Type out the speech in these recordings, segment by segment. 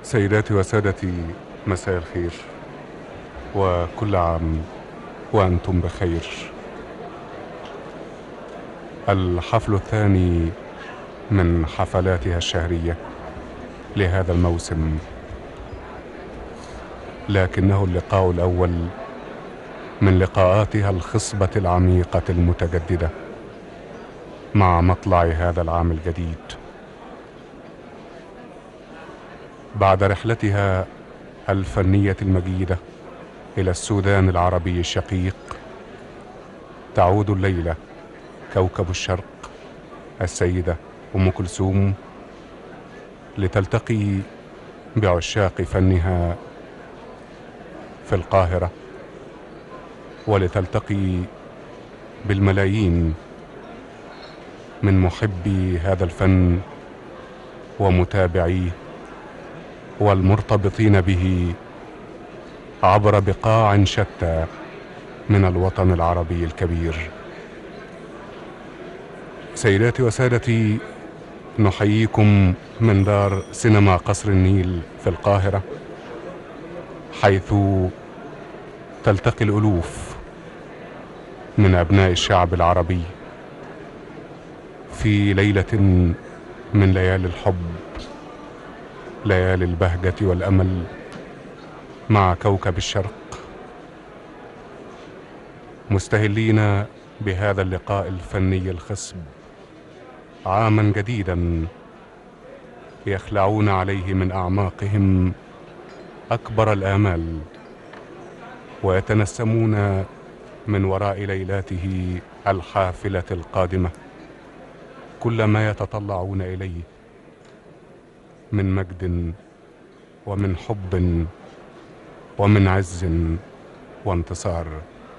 سيداتي وسادتي، مساء الخير وكل عام وأنتم بخير. الحفل الثاني من حفلاتها الشهرية لهذا الموسم، لكنه اللقاء الأول من لقاءاتها الخصبة العميقة المتجددة مع مطلع هذا العام الجديد. بعد رحلتها الفنية المجيدة إلى السودان العربي الشقيق، تعود الليلة كوكب الشرق السيدة أم كلثوم لتلتقي بعشاق فنها في القاهرة، ولتلتقي بالملايين من محبي هذا الفن ومتابعيه والمرتبطين به عبر بقاع شتى من الوطن العربي الكبير. سيداتي وسادتي، نحييكم من دار سينما قصر النيل في القاهرة، حيث تلتقي الألوف من أبناء الشعب العربي في ليلة من ليالي الحب، ليالي البهجة والأمل، مع كوكب الشرق، مستهلين بهذا اللقاء الفني الخصب عاما جديدا يخلعون عليه من أعماقهم أكبر الآمال، ويتنسمون من وراء ليلاته الحافلة القادمة كل ما يتطلعون إليه من مجد ومن حب ومن عز وانتصار.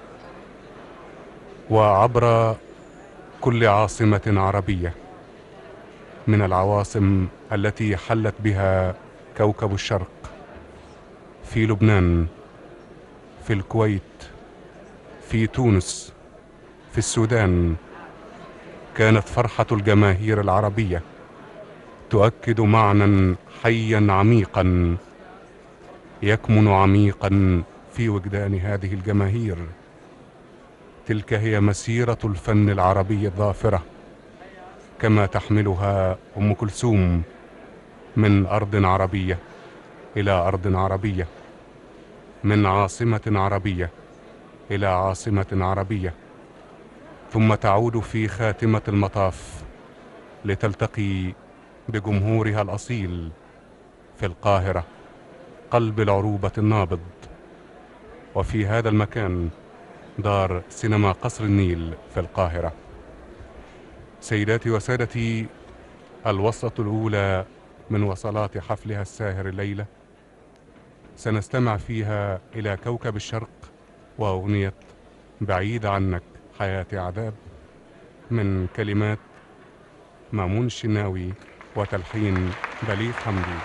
وعبر كل عاصمة عربية من العواصم التي حلت بها كوكب الشرق، في لبنان، في الكويت، في تونس، في السودان، كانت فرحة الجماهير العربية تؤكد معنى حيا عميقا يكمن عميقا في وجدان هذه الجماهير. تلك هي مسيرة الفن العربي الظافرة، كما تحملها أم كلثوم من أرض عربية إلى أرض عربية، من عاصمة عربية إلى عاصمة عربية، ثم تعود في خاتمة المطاف لتلتقي بجمهورها الأصيل في القاهرة، قلب العروبة النابض. وفي هذا المكان دار سينما قصر النيل في القاهرة. سيداتي وسادتي، الوصلة الأولى من وصلات حفلها الساهر الليلة سنستمع فيها إلى كوكب الشرق وأغنية بعيد عنك حياتي عذاب، من كلمات مامون الشناوي وتلحين بليغ حمدي.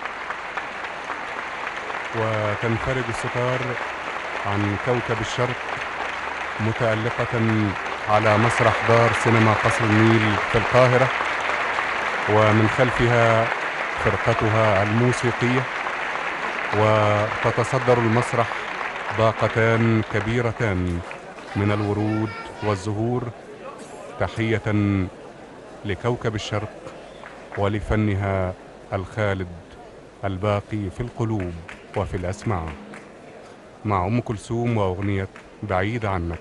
وتنفرد الستار عن كوكب الشرق متألقة على مسرح دار سينما قصر النيل في القاهرة، ومن خلفها فرقتها الموسيقية، وتتصدر المسرح باقتان كبيرتان من الورود والزهور، تحية لكوكب الشرق ولفنها الخالد الباقي في القلوب وفي الأسماع، مع أم كلثوم وأغنية بعيد عنك.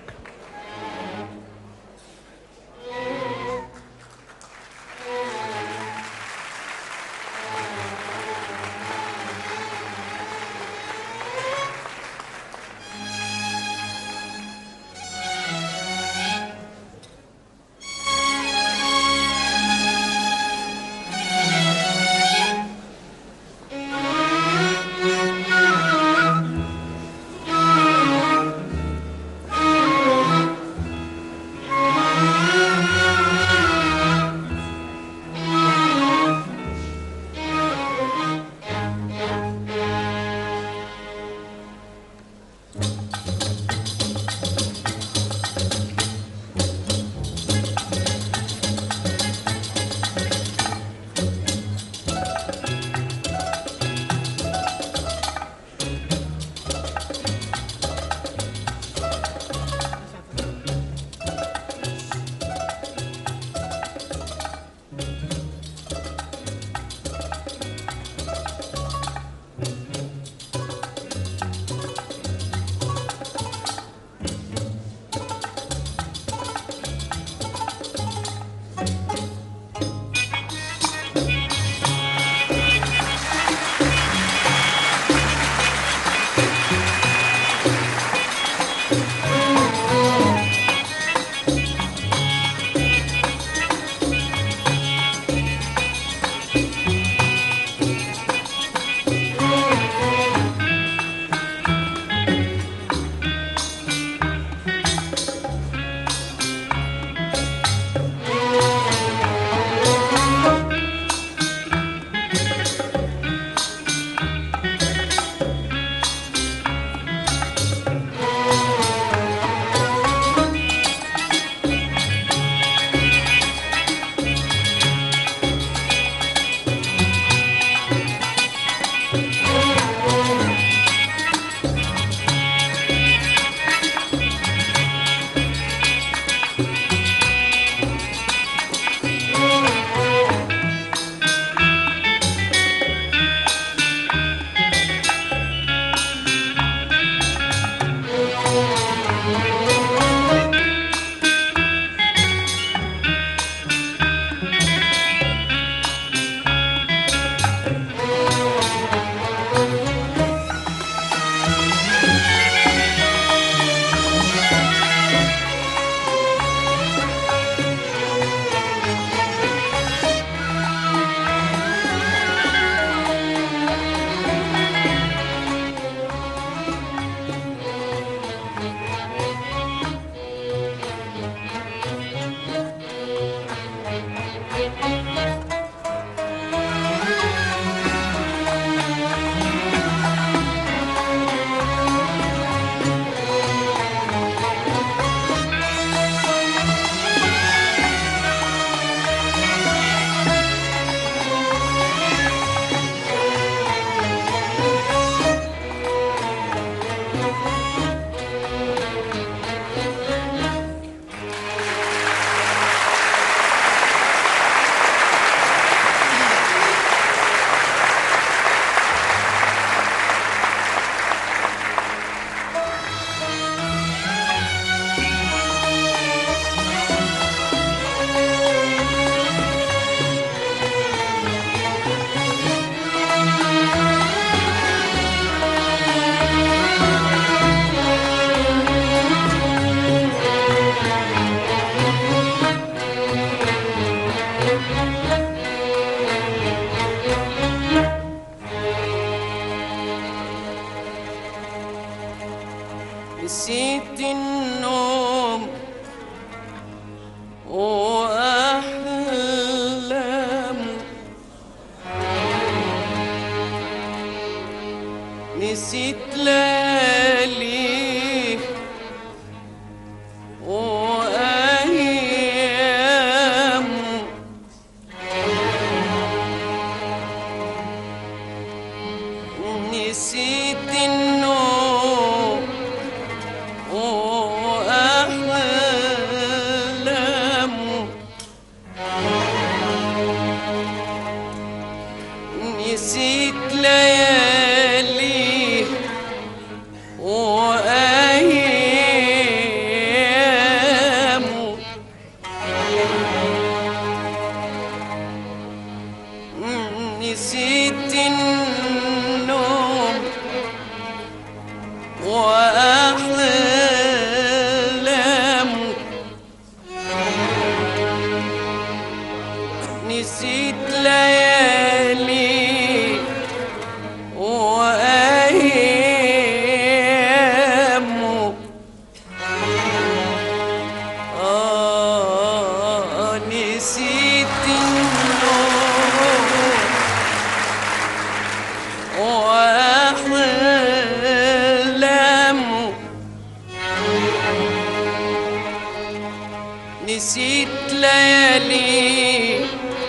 نسيت ليالي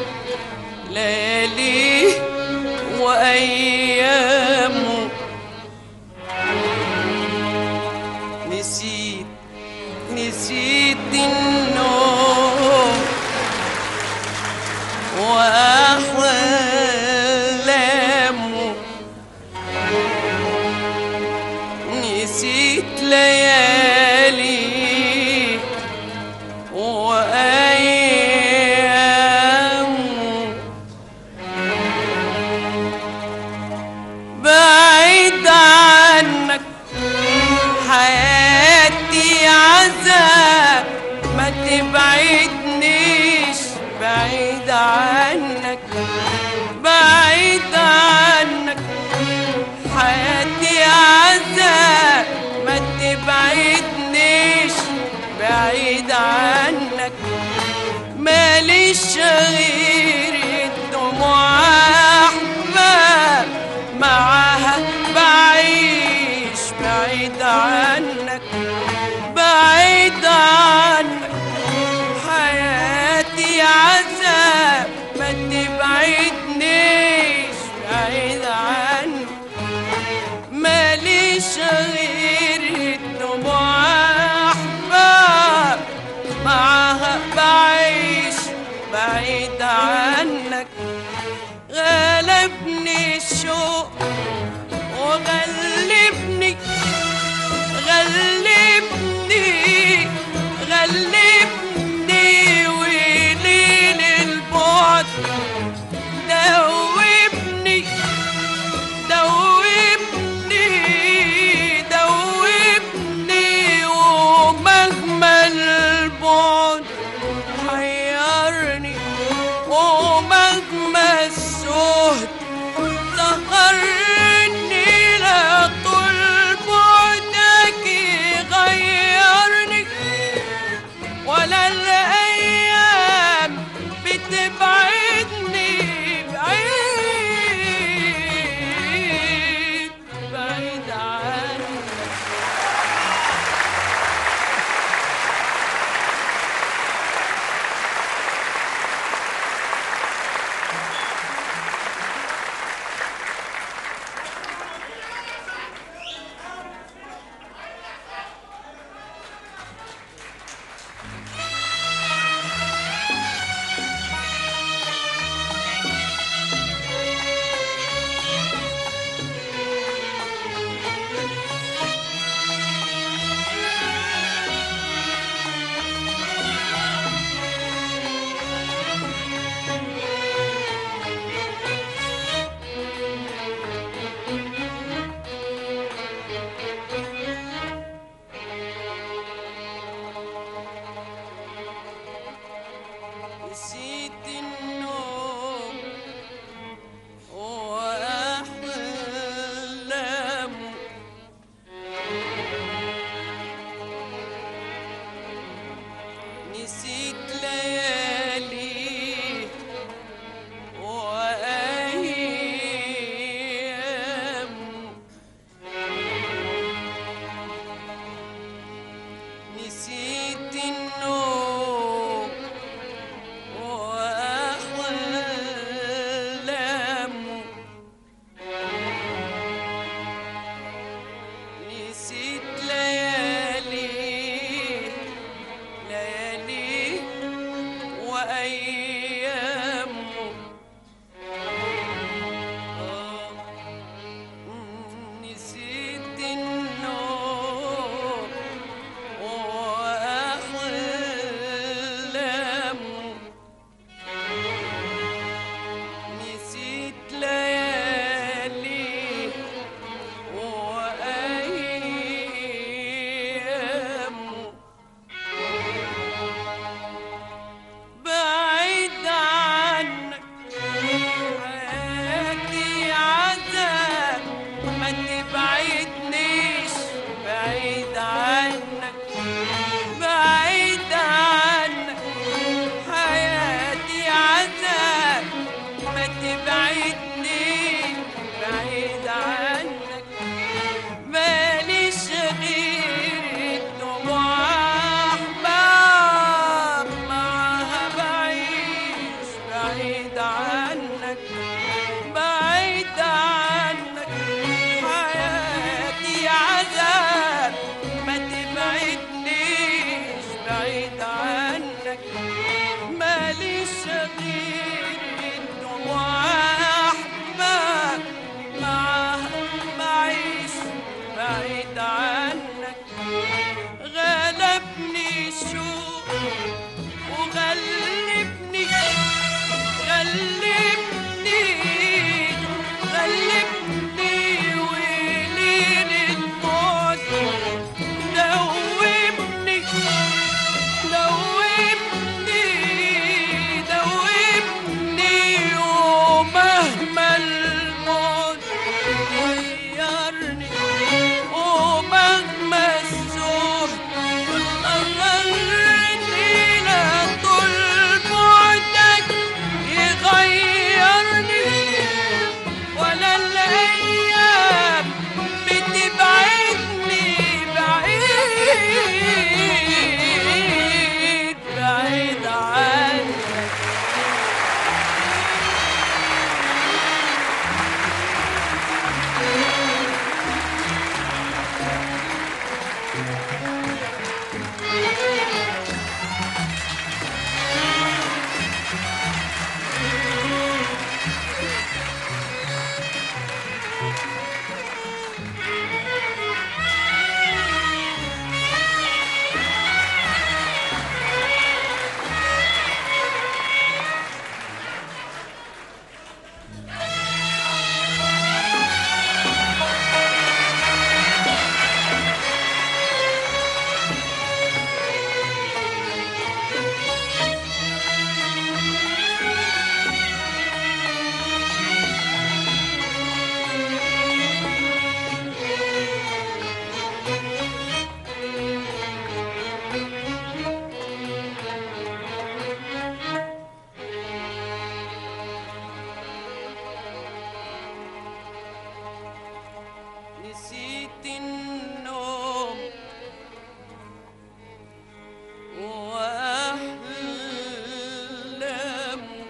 ليالي وأيامه، نسيت النوم وأحلامه، نسيت ليالي وأيامه، بعيد عنك حياتي عذاب، ما تبعدنيش بعيد عنك، بعيد عنك حياتي عذاب، ما تبعدنيش بعيد عنك، ماليش غير الدموع أحباب، معاها بعيش بعيد عنك، بعيد عنك حياتي عذاب، ما تبعدنيش بعيد عنك، ماليش غير الدموع أحباب، معاها بعيش بعيد عنك، غلبني الشوق وغلبني غلبني وليل البعد دوبني ومهما البعد حيرني، ومهما السهد سهرني، لا طول بعدك يغيرني، ولا الأيام بتبعدني بعيد عني. نسيت النوم وأحلامه، نسيت ليالي وأيامه، نسيت النوم وأحلامه، نسيت ليالي وأيامه، نسيت النوم وأحلامه، نسيت ليالي وأيامه، بعيد بعيد عنك ماليش غير الدموع أحباب معاها بعيش بعيد عنك غلبني الشوق وغلبني غلبني غلبني وليل الموت دوبني دوبني دوبني ومهما الموت غيرني ومهما السوء أغرني لا طول بعدك يغيرني ولا الأيام بتبعدني بعيد بعيد عنك نسيت النوم وأحلامه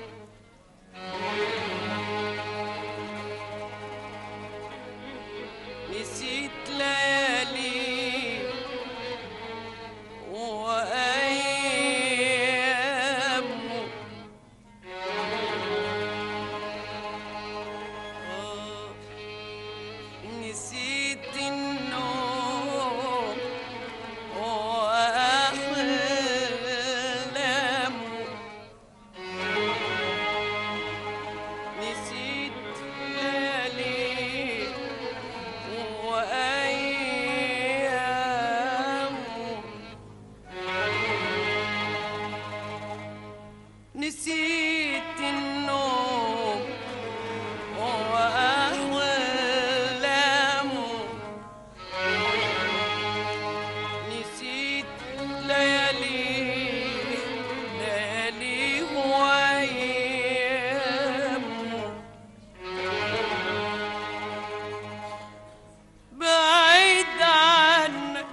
نسيت ليالي وأيامه نسيت النوم وأحلامه نسيت ليالي وأيامه نسيت النوم وأحلامه نسيت ليالي ليالي وأيامه بعيد عنك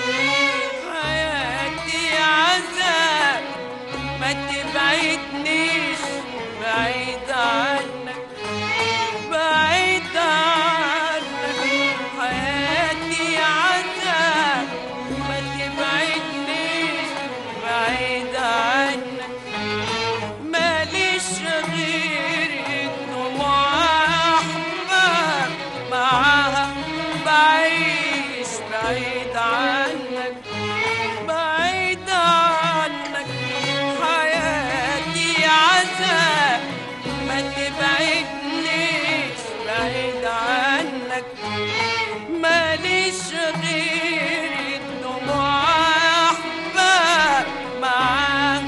حياتي عذاب ما تبعدنيش بعيد عنك بعيد عنك حياتي عذاب ما تبعدنيش بعيد عنك ماليش غير الدموع أحباب معاها بعيش بعيد عنك بعيد عنك حياتي عذاب ما تبعدنيش بعيد عنك ماليش غير الدموع أحباب معاها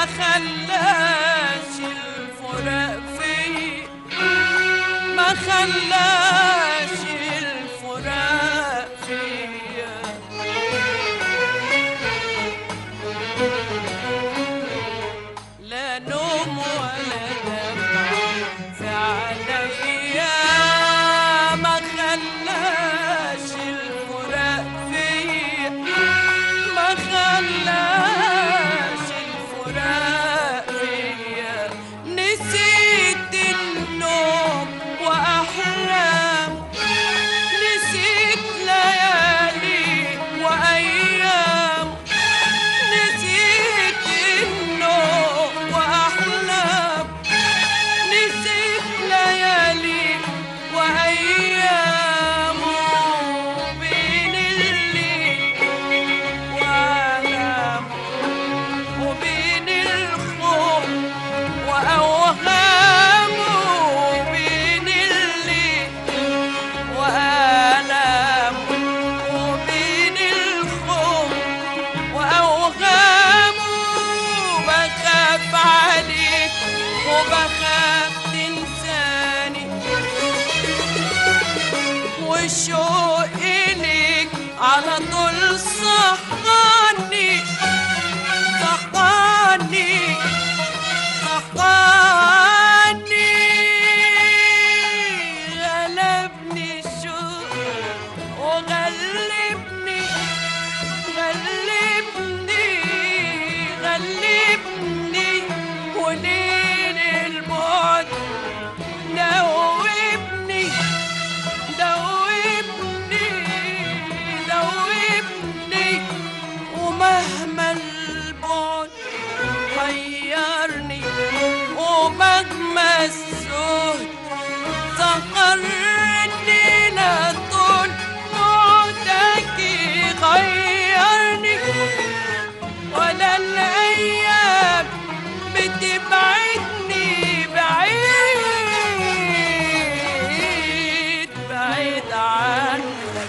خلاش الفراق فيا، ما خلاش الفراق فيا. لا نوم ولا دمع في عينيا، ما خلاش الفراق فيا، ما خلاش الفراق فيا. نسيت النوم وأحلام، نسيت ليالي وأيام، نسيت النوم وأحلام، نسيت ليالي وأيام. وبين الليل وأحلام، وبين الخوف وأوهام، وبين الليل وآلام، وبين الخوف وأوهام. بخاف عليك وبخاف تنساني، والشوق إليك على طول صحاني، صحاني، صحاني. غلبني الشوق وغلبني، غلبني، غلبني. وليل البعد دوبني، دوبني، دوبني. ومهما البعد حيرني، ومهما السهد سهرني، لا طول بعدك يغيرني، ولا الأيام بتبعدني بعيد، بعيد عنك.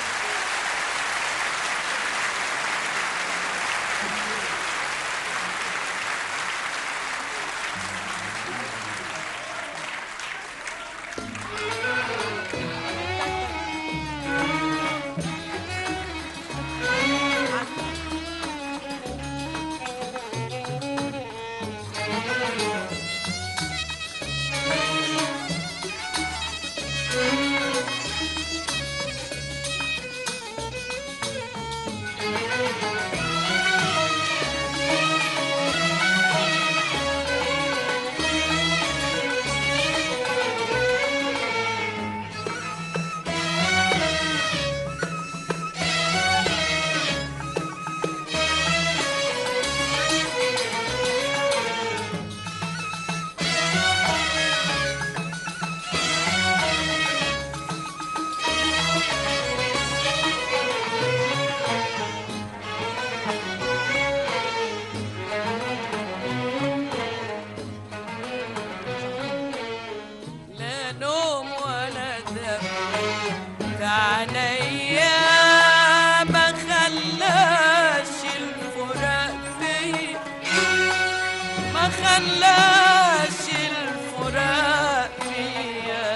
لا نوم ولا دم في عينيا، ما خلاش الفراق فيا، ما خلاش الفراق فيا.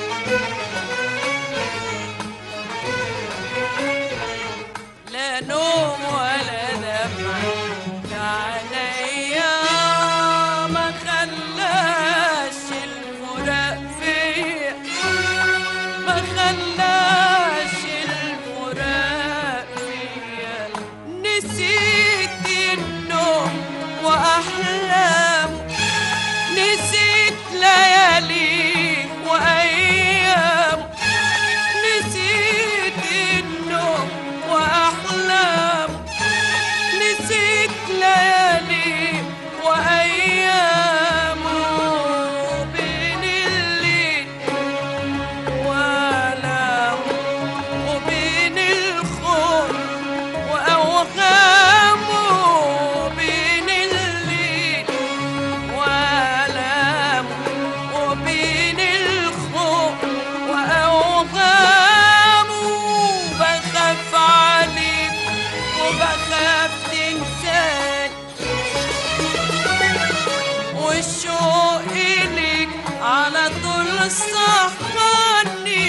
لا نوم ولا دمع في عينيا، ما خلاش الفراق فيا، ما خلاش الفراق فيا. نسيت النوم وأحلام، والشوق إليك على طول صحاني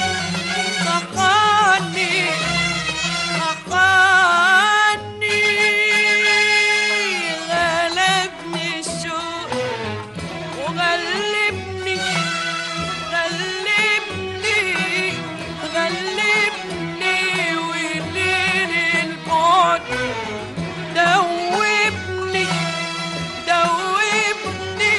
صحاني صحاني. غلبني الشوق وغلبني غلبني غلبني وليل البعد دوبني دوبني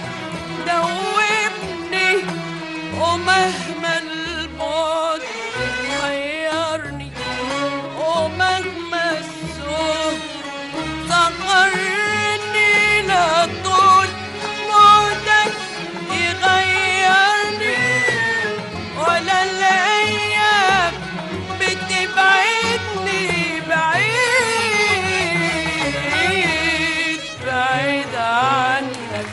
دوبني. ومهما البعد حيرني ومهما السوق سهرني لطول بعدك يغيرني ولا الأيام بتبعدني بعيد بعيد عنك.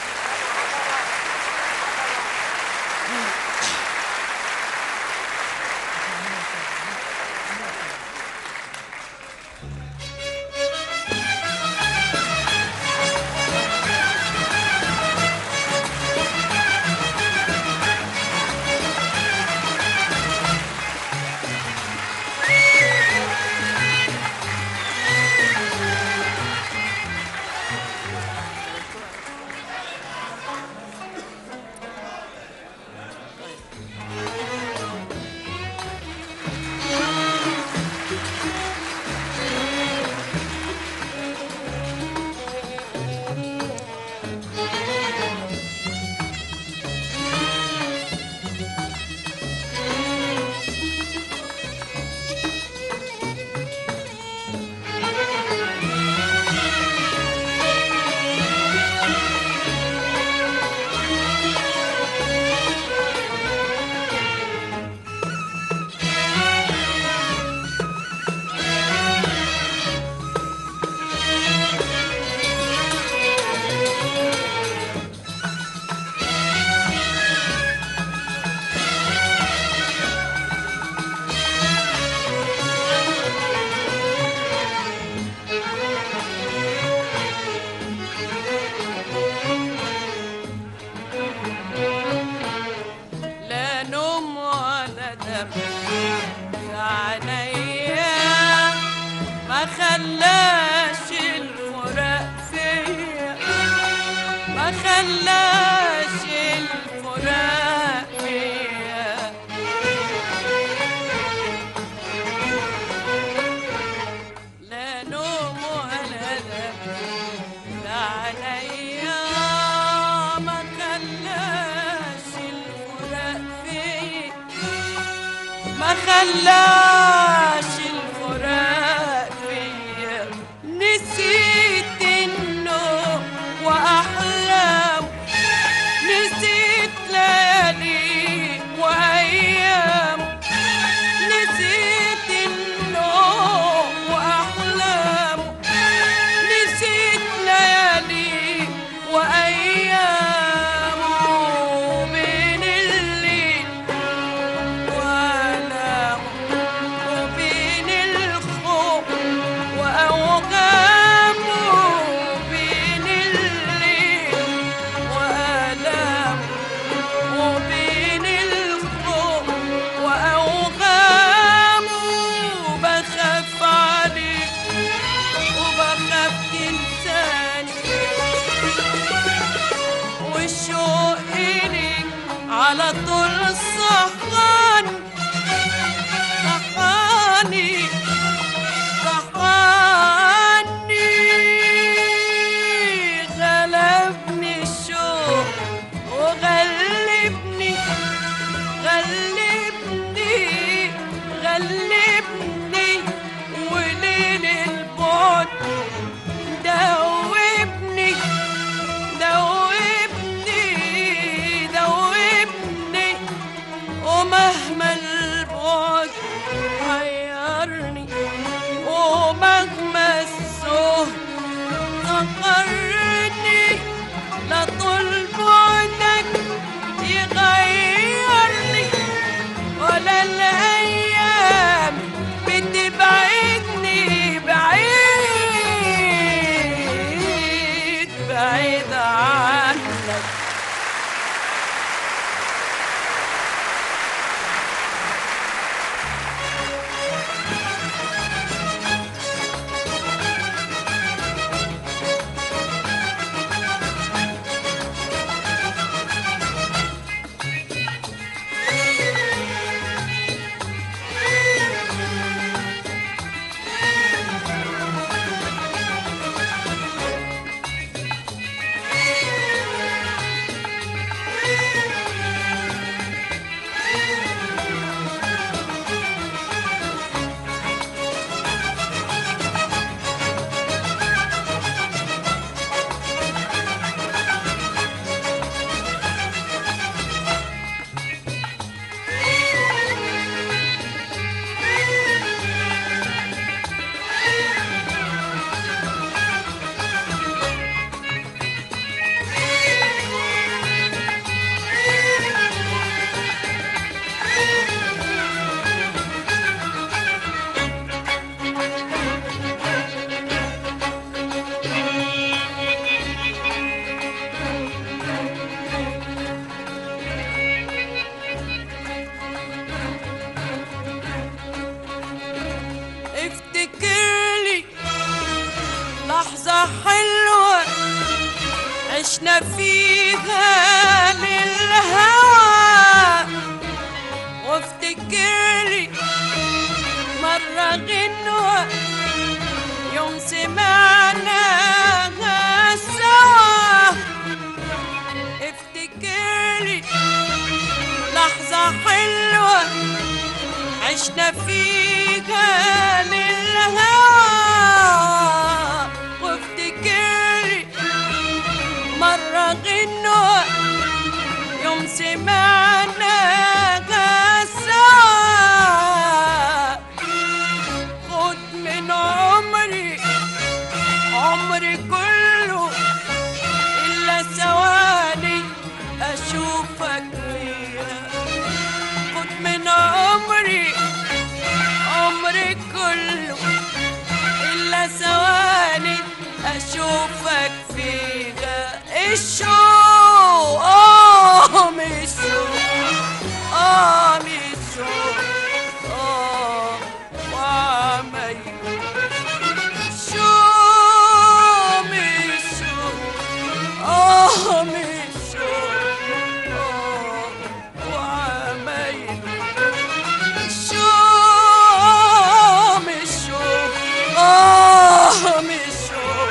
لا نوم ولا دم في عينيا ما خلاش الفراق فيا ما خلاش الفراق فيا. لا نوم ولا دم في عينيا ما خلاش الفراق فيا ما خلاش الفراق فيا. نسيت النوم وأحلام نسيت ليالي وأيام نسيت النوم وأحلام نسيت ليالي وأيام. وبين الليل وألام وبين الخوف وأوغام وبين الليل وألام وبين الخوف وأوغام. وبخاف عليك وبخاف تنساني والشوق إليك على طول صحاني صحاني صحاني. غلبني الشوق وغلبني غلبني غلبني وليل البعد دوبني دوبني دوبني. ومهما البعد حيرني ومهما السهر سهرني لطول بعدك يغيرني ولا الأيام بتبعدني بعيد بعيد عنك. عشنا فيها للهوى وافتكري مرة غنوة يوم سمعناها سوا. افتكري لحظة حلوة عشنا فيها للهوى وافتكري مرة غنوة يوم سمعناها سوا. خد من عمري عمري كله إلا ثواني أشوفك فيها. خد من عمري عمري كله إلا ثواني أشوفك فيها. الشوق مش شوق مش شوق وعمايله. شوق مش شوق مش شوق وعمايله. شوق مش شوق مش شوق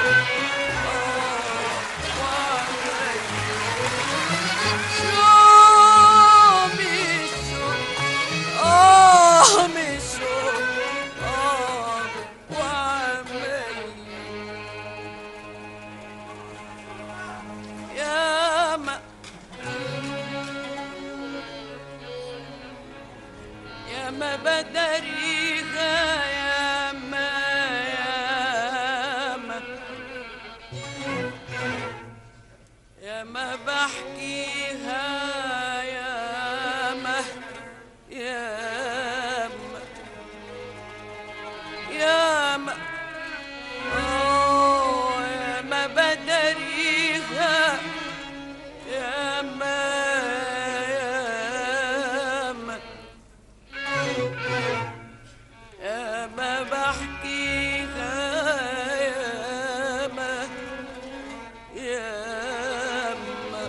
ما بدريها يا ما بحكيها يا ما يا ما بدريها يا ما بحكيها يا ما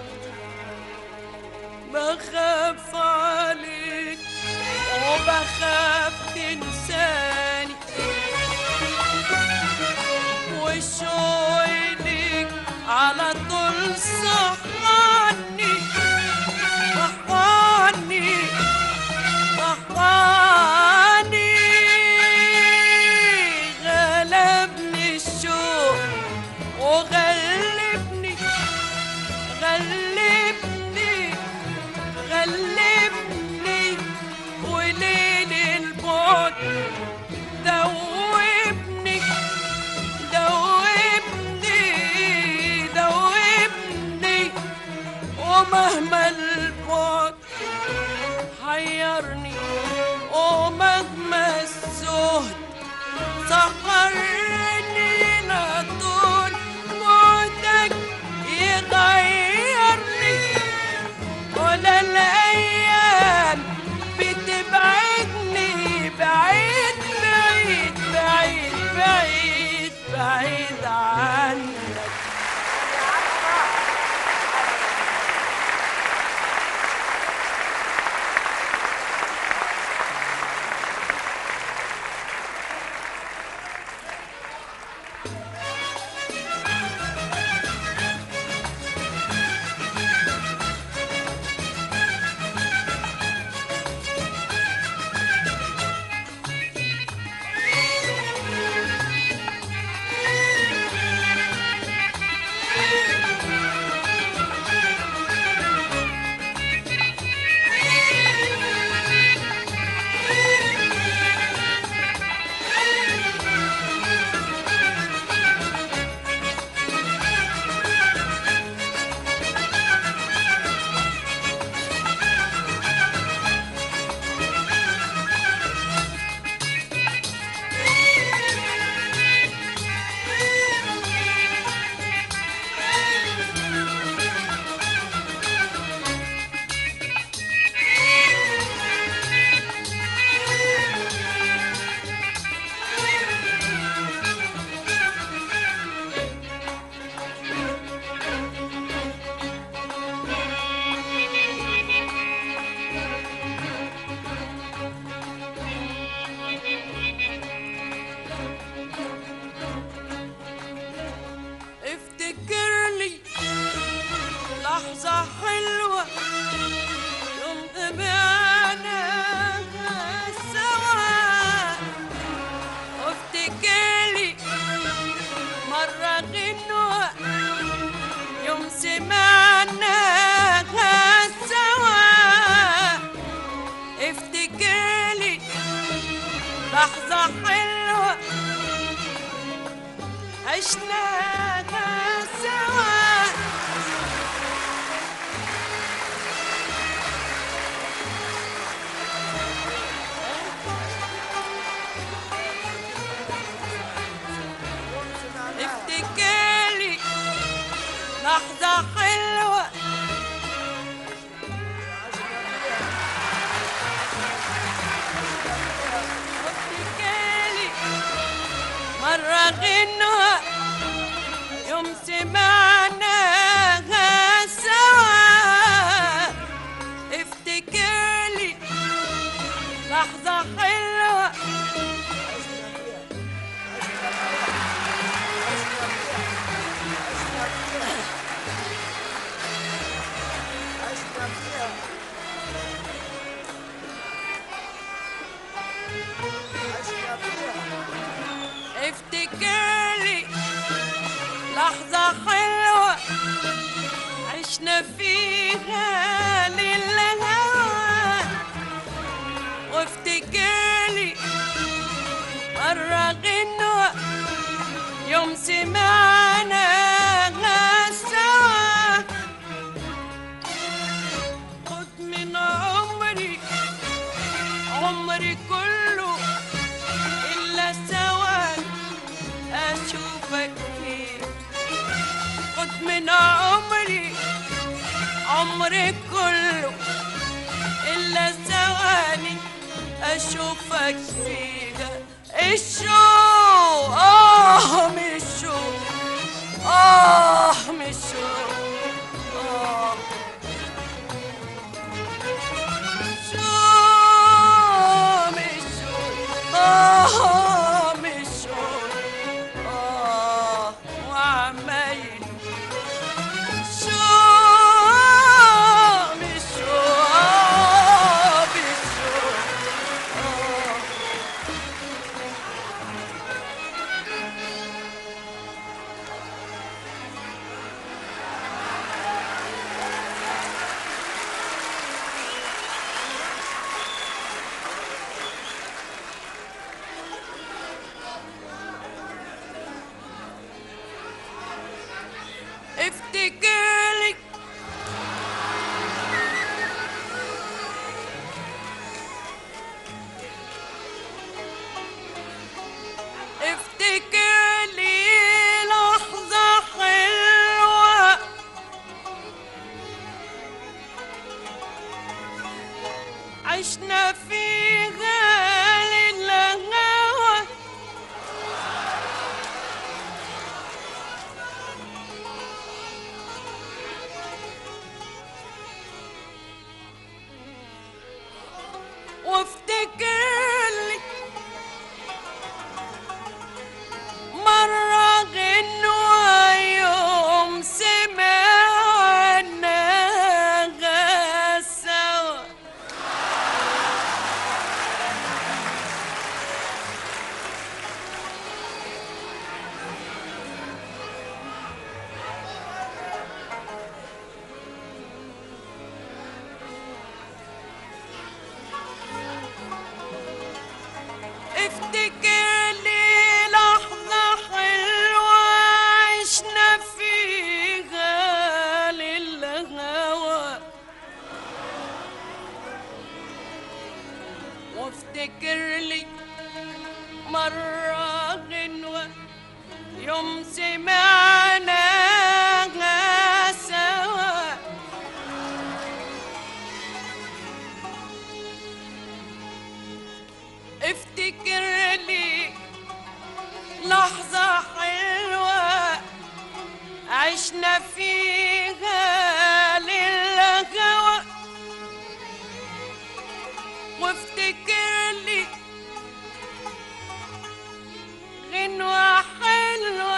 بخاف عليك وبخاف تنساني وشوق ليك على طول صحاني غلبني الشوق وغلبني وليل البعد دوبني ومهما البعد حيرني ومهما الزهد سهرني لطول بعدك يغيرني. ولا الأيام بتبعدني بعيد بعيد بعيد بعيد بعيد عنك. غنوة يوم سمعناها سوا، افتكرلي لحظة حلوة عشناها سوا. افتكرلي لحظة حلوة افتكرلي مرة غنوة يوم سمعناها سوا، افتكرلي لحظة حلوة افتكرلي لحظة حلوة عشنا فيها للهوى، وافتكرلي مرة غنوة يوم سمعناها سوا. خد من عمري عمري كله إلا ثواني أشوفك فيه، خد من عمري عمري كله إلا ثواني أشوفك فيها. الشوق مش شوق، مش شوق، شوق مش شوق، مش شوق، وعمايل شوق مش شوق، مش شوق. افتكرلي افتكرلي لحظة حلوة عشنا فيها للهوى، وافتكرلي مرة غنوة يوم سمعناها سوا، افتكرلي لحظة حلوة عشنا فيها للهوى، وافتكرلي مرة غنوة يوم سمعناها سوا، افتكرلي لحظة حلوة عشنا فيها للهوى، وافتكرلي غنوة حلوة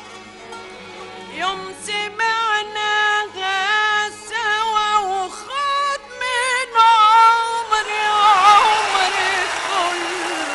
يوم سمعناها سوا، وخد من عمري عمري كله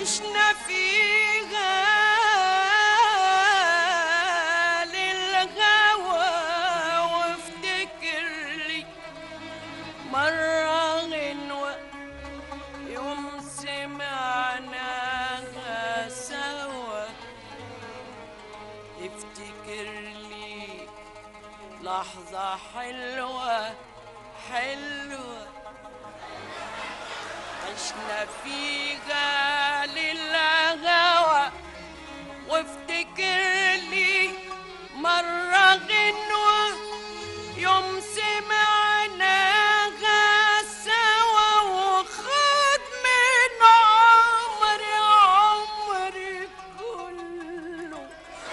عشنا فيها للهوى وافتكر لي مرة غنوة يوم سمعناها سوا. افتكر لي لحظة حلوة حلوة عشنا فيها للهوى وافتكر لي مرة غنوة يوم سمعناها سوا وخد من عمري عمري كله.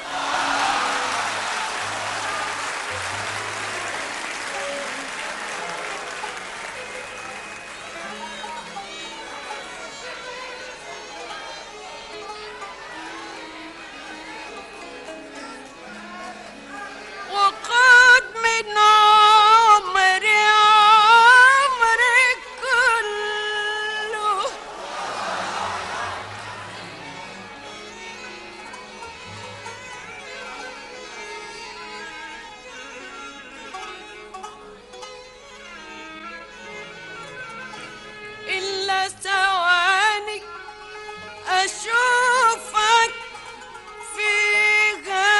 وخد من عمري عمري كله. إلا ثواني أشوفك فيها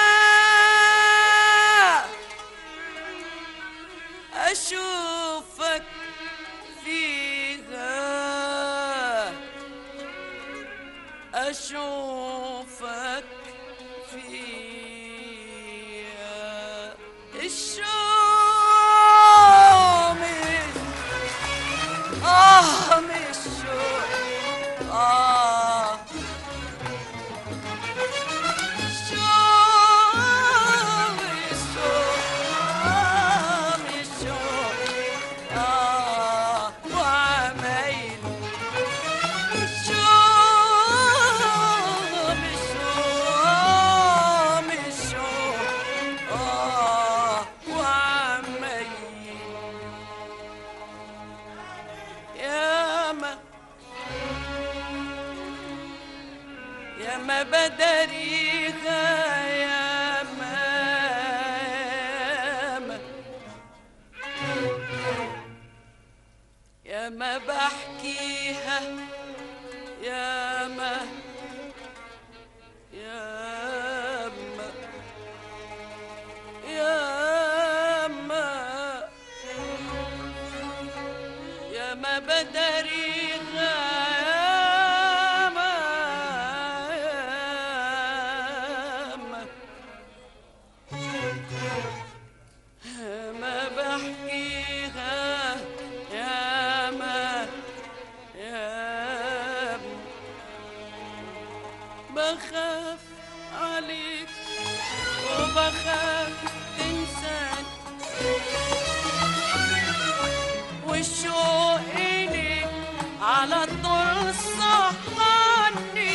أشوفك فيها أشوفك فيها. الشوق من الشوق الشوق من الشوق وعمايله. الشوق من الشوق من الشوق وعمايله. ياما بدريها ياما بحكيها ياما ياما ياما ياما بدريها ما بحكيها ياما ياما. بخاف عليك وبخاف تنساني والشوق إليك على طول صحاني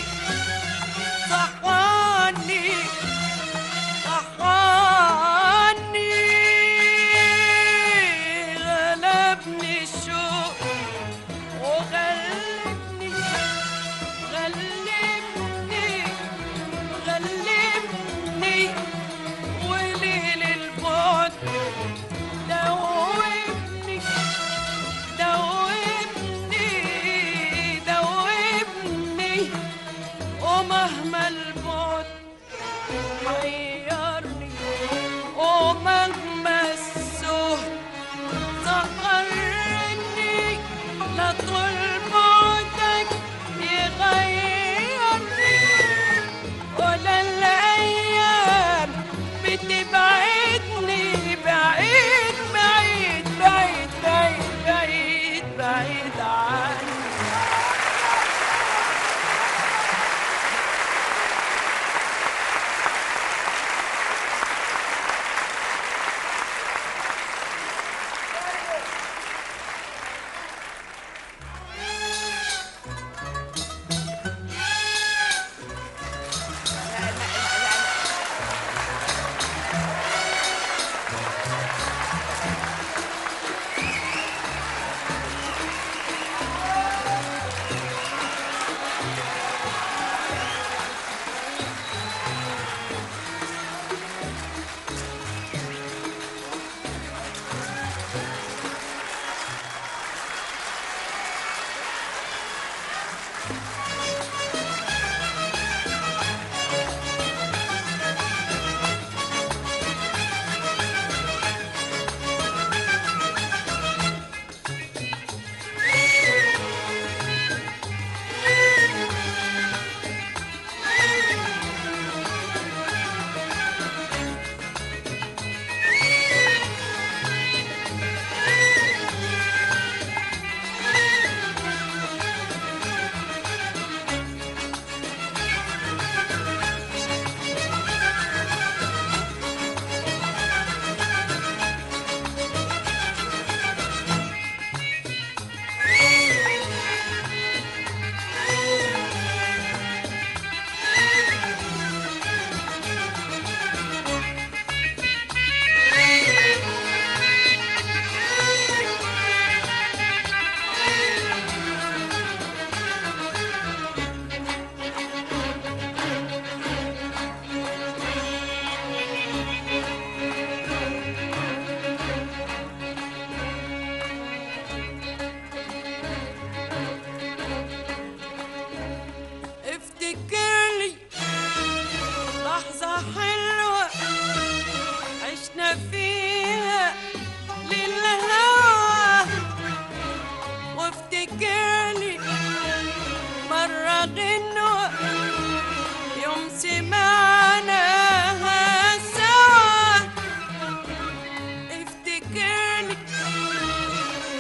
صحاني صحاني. غلبني الشوق وغلبني غلبني غلبني وليل البعد دوبني دوبني دوبني. ومهما البعد حيرني ومهما السهد سهرني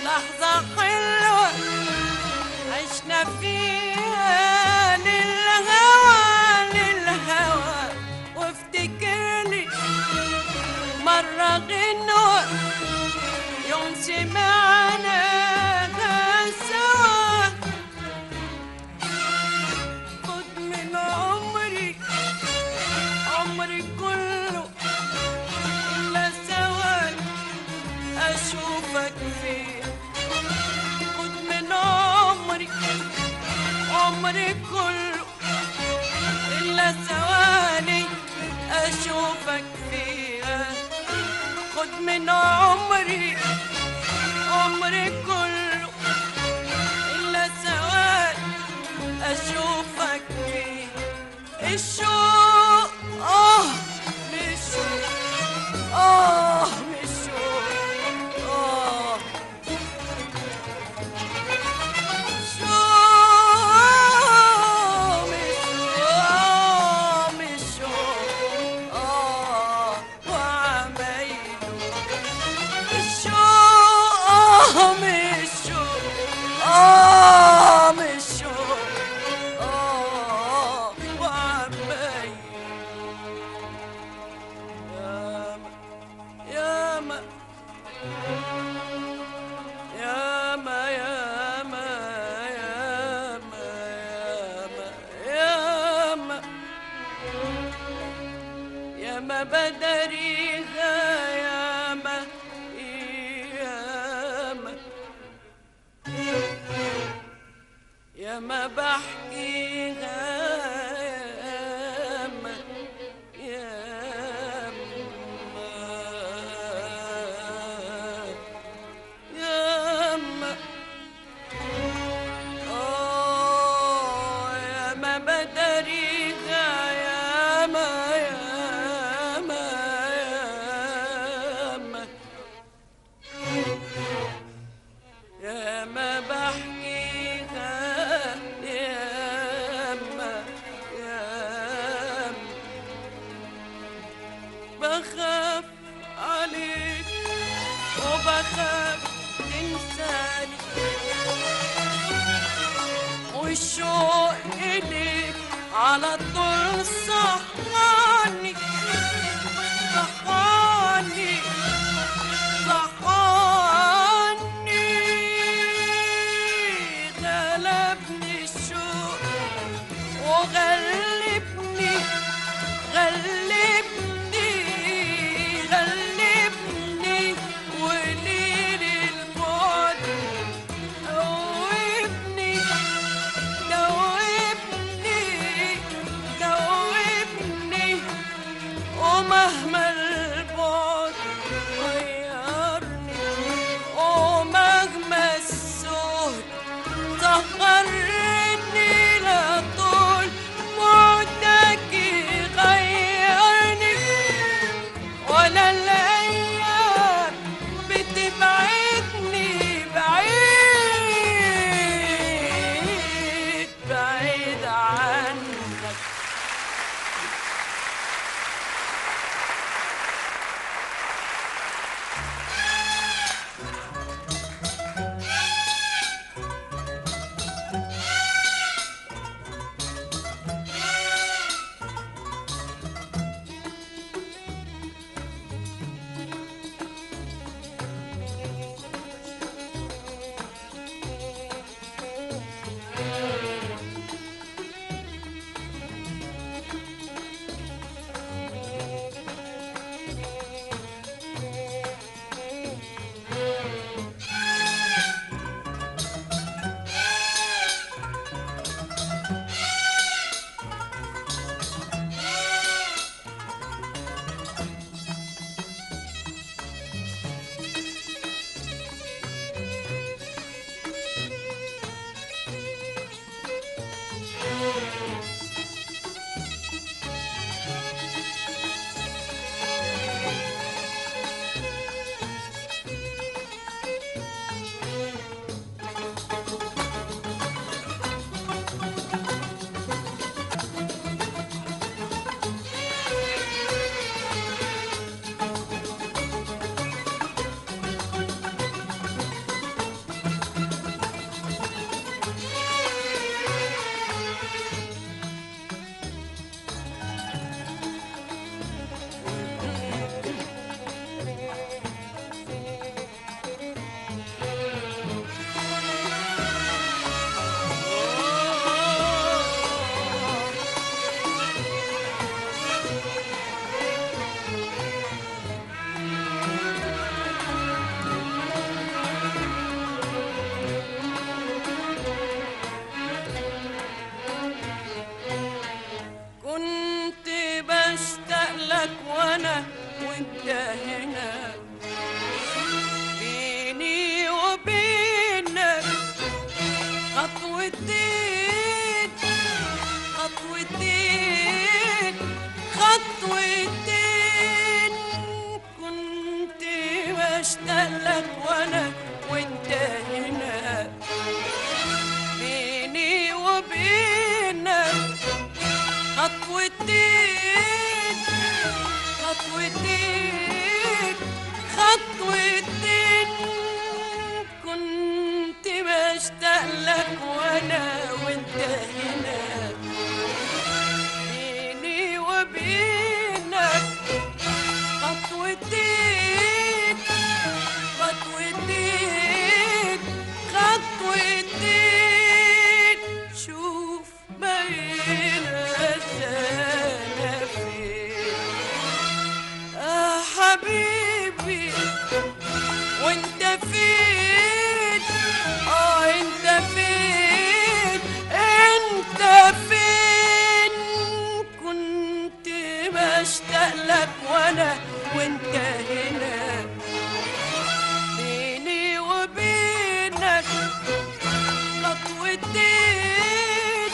لحظة حلوة عشنا فيها للهوى للهوى، وافتكرلي مرة غنوة يوم سمعنا سوا. خد من عمري عمري كله إلا ثواني أشوفك فيه. خد من عمري عمري كله إلا ثواني أشوفك فيها. خد من عمري عمري كله إلا ثواني أشوفك فيه. الشوق مش شوق مش شوق شوق مش شوق وعمايله. الشوق مش شوق مش شوق وعمايله. ياما ياما ياما ياما ياما ياما بدريها ياما ياما ياما بحكيها ياما ياما ياما بدريها ياما ياما ياما بحكيها ياما بخاف عليك وبخاف تنساني، والشوق إليك على طول صحاني صحاني صحاني. غلبني الشوق وغلبني غلبني غلبني، وليل البعد دوبني دوبني دوبني خطوتين خطوتين كنت بشتاق لك وانا وانت هنا بيني وبينك خطوتين خطوتين خطوتين شوف بينا انا فين يا حبيبي وانت فين انت فين انت فين كنت بشتاق لك وانا وانت هنا بيني وبينك خطوتين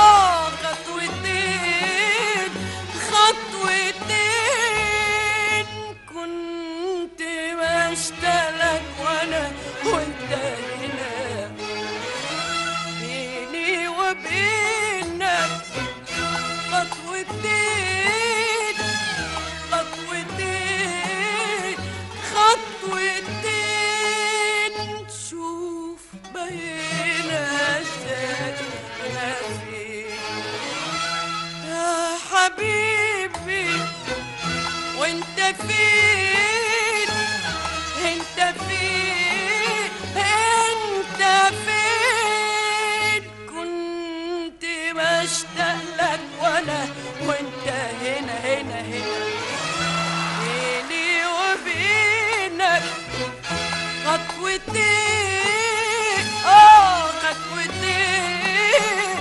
خطوتين خطوتين كنت بشتاق لك وانا وانت هنا بيني وبينك خطوتين خطوتين خطوتين شوف بينا ازاي انا فين يا حبيبي وانت فين انت فين انت فين كنت بشتاق لك وانا وانت هنا هنا هنا بيني وبينك خطوتين خطوتين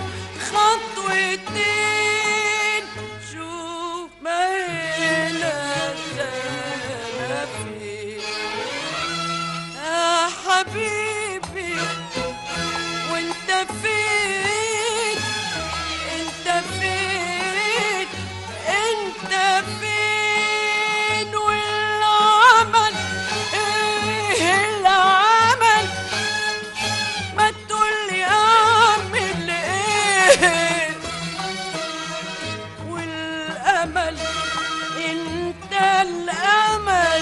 خطوتين شوف ما هنا انا فين يا حبيبي وانت فين انت فين انت فين والعمل ايه العمل ما تقولي اعمل ايه والامل انت الامل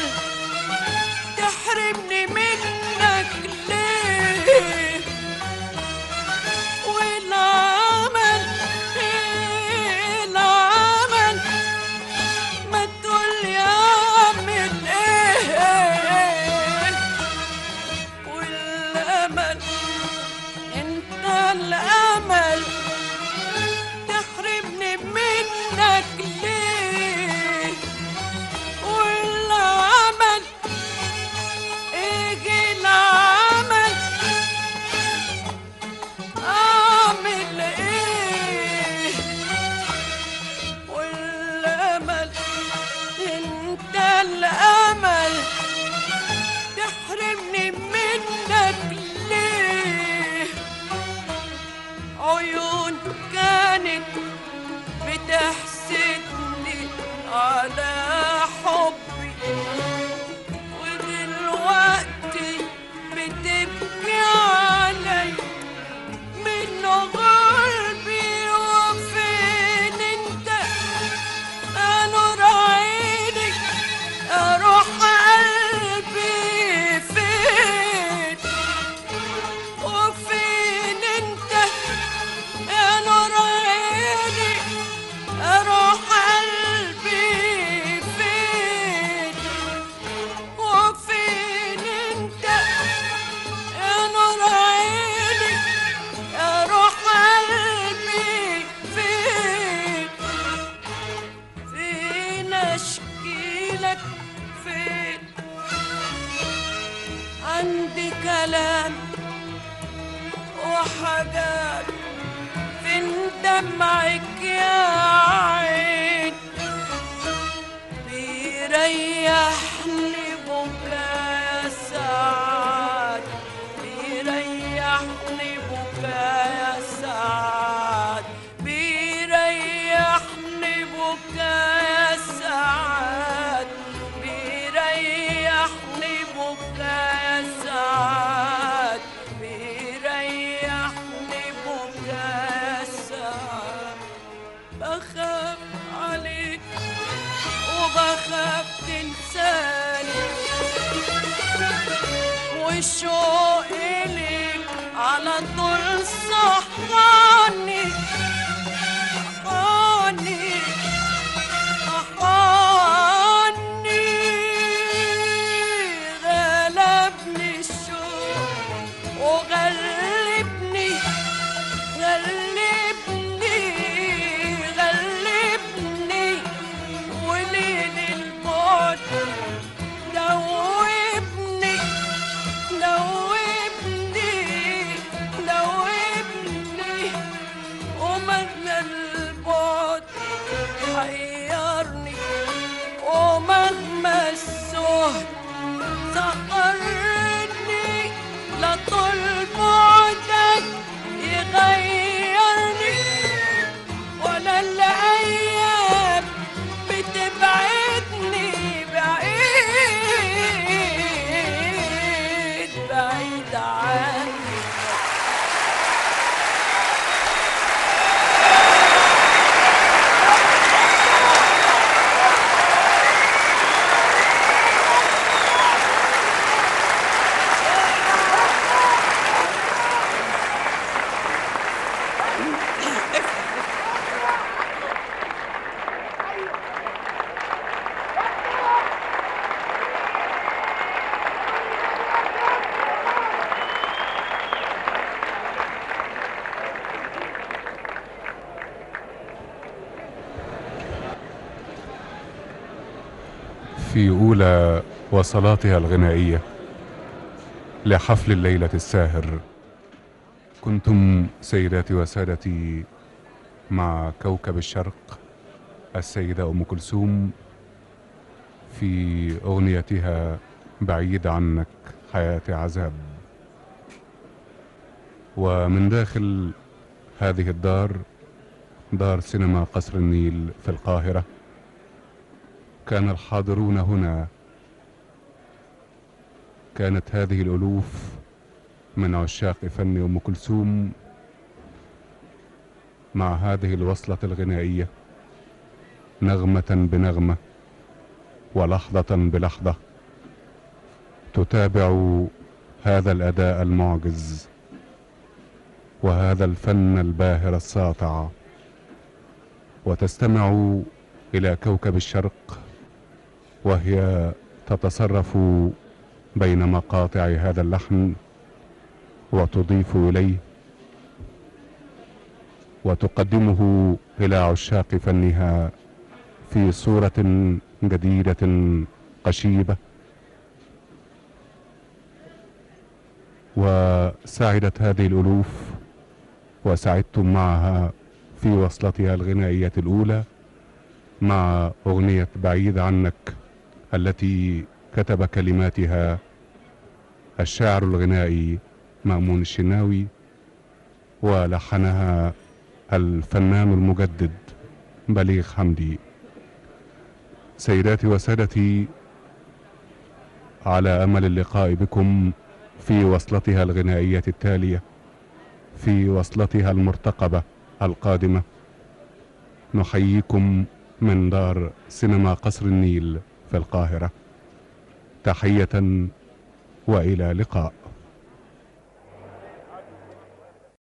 تحرمني منك ليه والعمل ايه العمل ما تقولي اعمل ايه والامل انت الامل تحرمني منك ليه والعمل ايه العمل اعمل ايه والامل انت الامل تحرمني منك ليه عيون كانت بتحسدني على حبي ودلوقتي بتبكي علي من قلبي وفين انت يا نور عيني اروح قلبي فين وفين انت يا نور عيني اروح قلبي فين وفين انت يا نور عيني اروح قلبي فين فين اشكيلك فين عندي كلام وحاجات فين دمعك يا عين بيريحني بكايا ساعات بيريحني بكايا ساعات بيريحني بكايا ساعات بيريحني بكايا ساعات بيريحني بكايا ساعات الشوق إليك على طول صحاني صحاني صحاني غلبني الشوق وغلبني غلبني غلبني وليل الموت دوبني دوبني دوبني ومهما البعد حيرني ومهما السهد سهرني لطول بعدك يغيرني ولا الأيام بتبعدني بعيد بعيد عني. في أولى وصلاتها الغنائية لحفل الليلة الساهر كنتم سيداتي وسادتي مع كوكب الشرق السيدة أم كلثوم في أغنيتها بعيد عنك حياتي عذاب. ومن داخل هذه الدار، دار سينما قصر النيل في القاهرة، كان الحاضرون هنا كانت هذه الألوف من عشاق فن أم كلثوم مع هذه الوصلة الغنائية نغمة بنغمة ولحظة بلحظة تتابع هذا الأداء المعجز وهذا الفن الباهر الساطع، وتستمع إلى كوكب الشرق وهي تتصرف بين مقاطع هذا اللحن وتضيف إليه وتقدمه إلى عشاق فنها في صورة جديدة قشيبة. وسعدت هذه الألوف وسعدتم معها في وصلتها الغنائية الأولى مع أغنية بعيد عنك التي كتب كلماتها الشاعر الغنائي مأمون الشناوي ولحنها الفنان المجدد بليغ حمدي. سيداتي وسادتي، على أمل اللقاء بكم في وصلتها الغنائية التالية، في وصلتها المرتقبة القادمة. نحييكم من دار سينما قصر النيل في القاهرة، تحية وإلى لقاء.